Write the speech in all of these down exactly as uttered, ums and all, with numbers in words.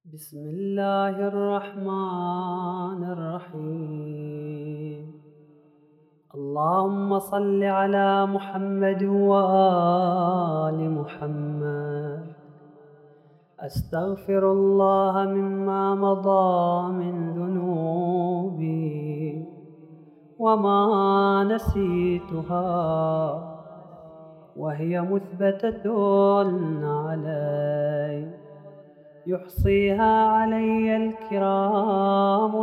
بسم الله الرحمن الرحيم. اللهم صل على محمد وآل محمد. أستغفر الله مما مضى من ذنوبي وما نسيتها وهي مثبتة علي، يحصيها علي الكرام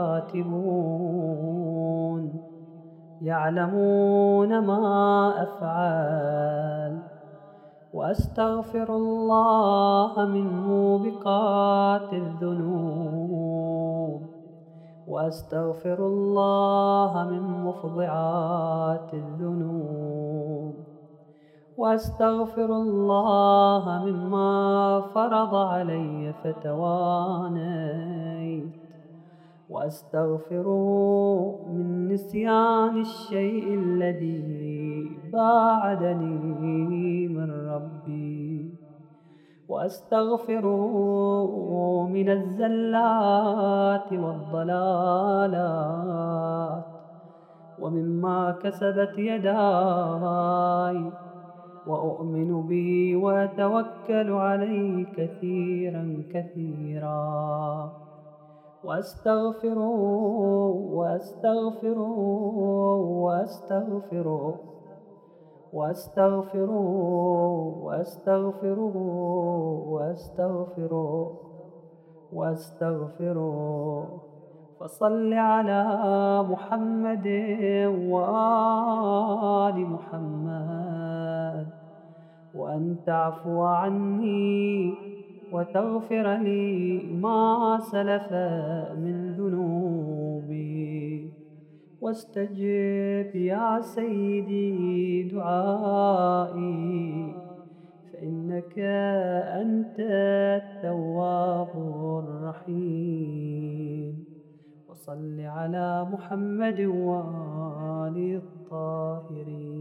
الكاتبون يعلمون ما أفعل. وأستغفر الله من موبقات الذنوب، وأستغفر الله من مفضعات الذنوب، وأستغفر الله مما فرض علي فتوانيت، وأستغفره من نسيان الشيء الذي باعدني من ربي، وأستغفره من الزلات والضلالات ومما كسبت يداي، وأؤمن به وأتوكل عليه كثيرا كثيرا. وأستغفره وأستغفره وأستغفره وأستغفره وأستغفره وأستغفره وأستغفره. فصل على محمد وآل محمد، وأن تعفو عني وتغفر لي ما سلف من ذنوبي، واستجب يا سيدي دعائي، فإنك أنت التواب الرحيم. وصل على محمد وآل الطاهرين.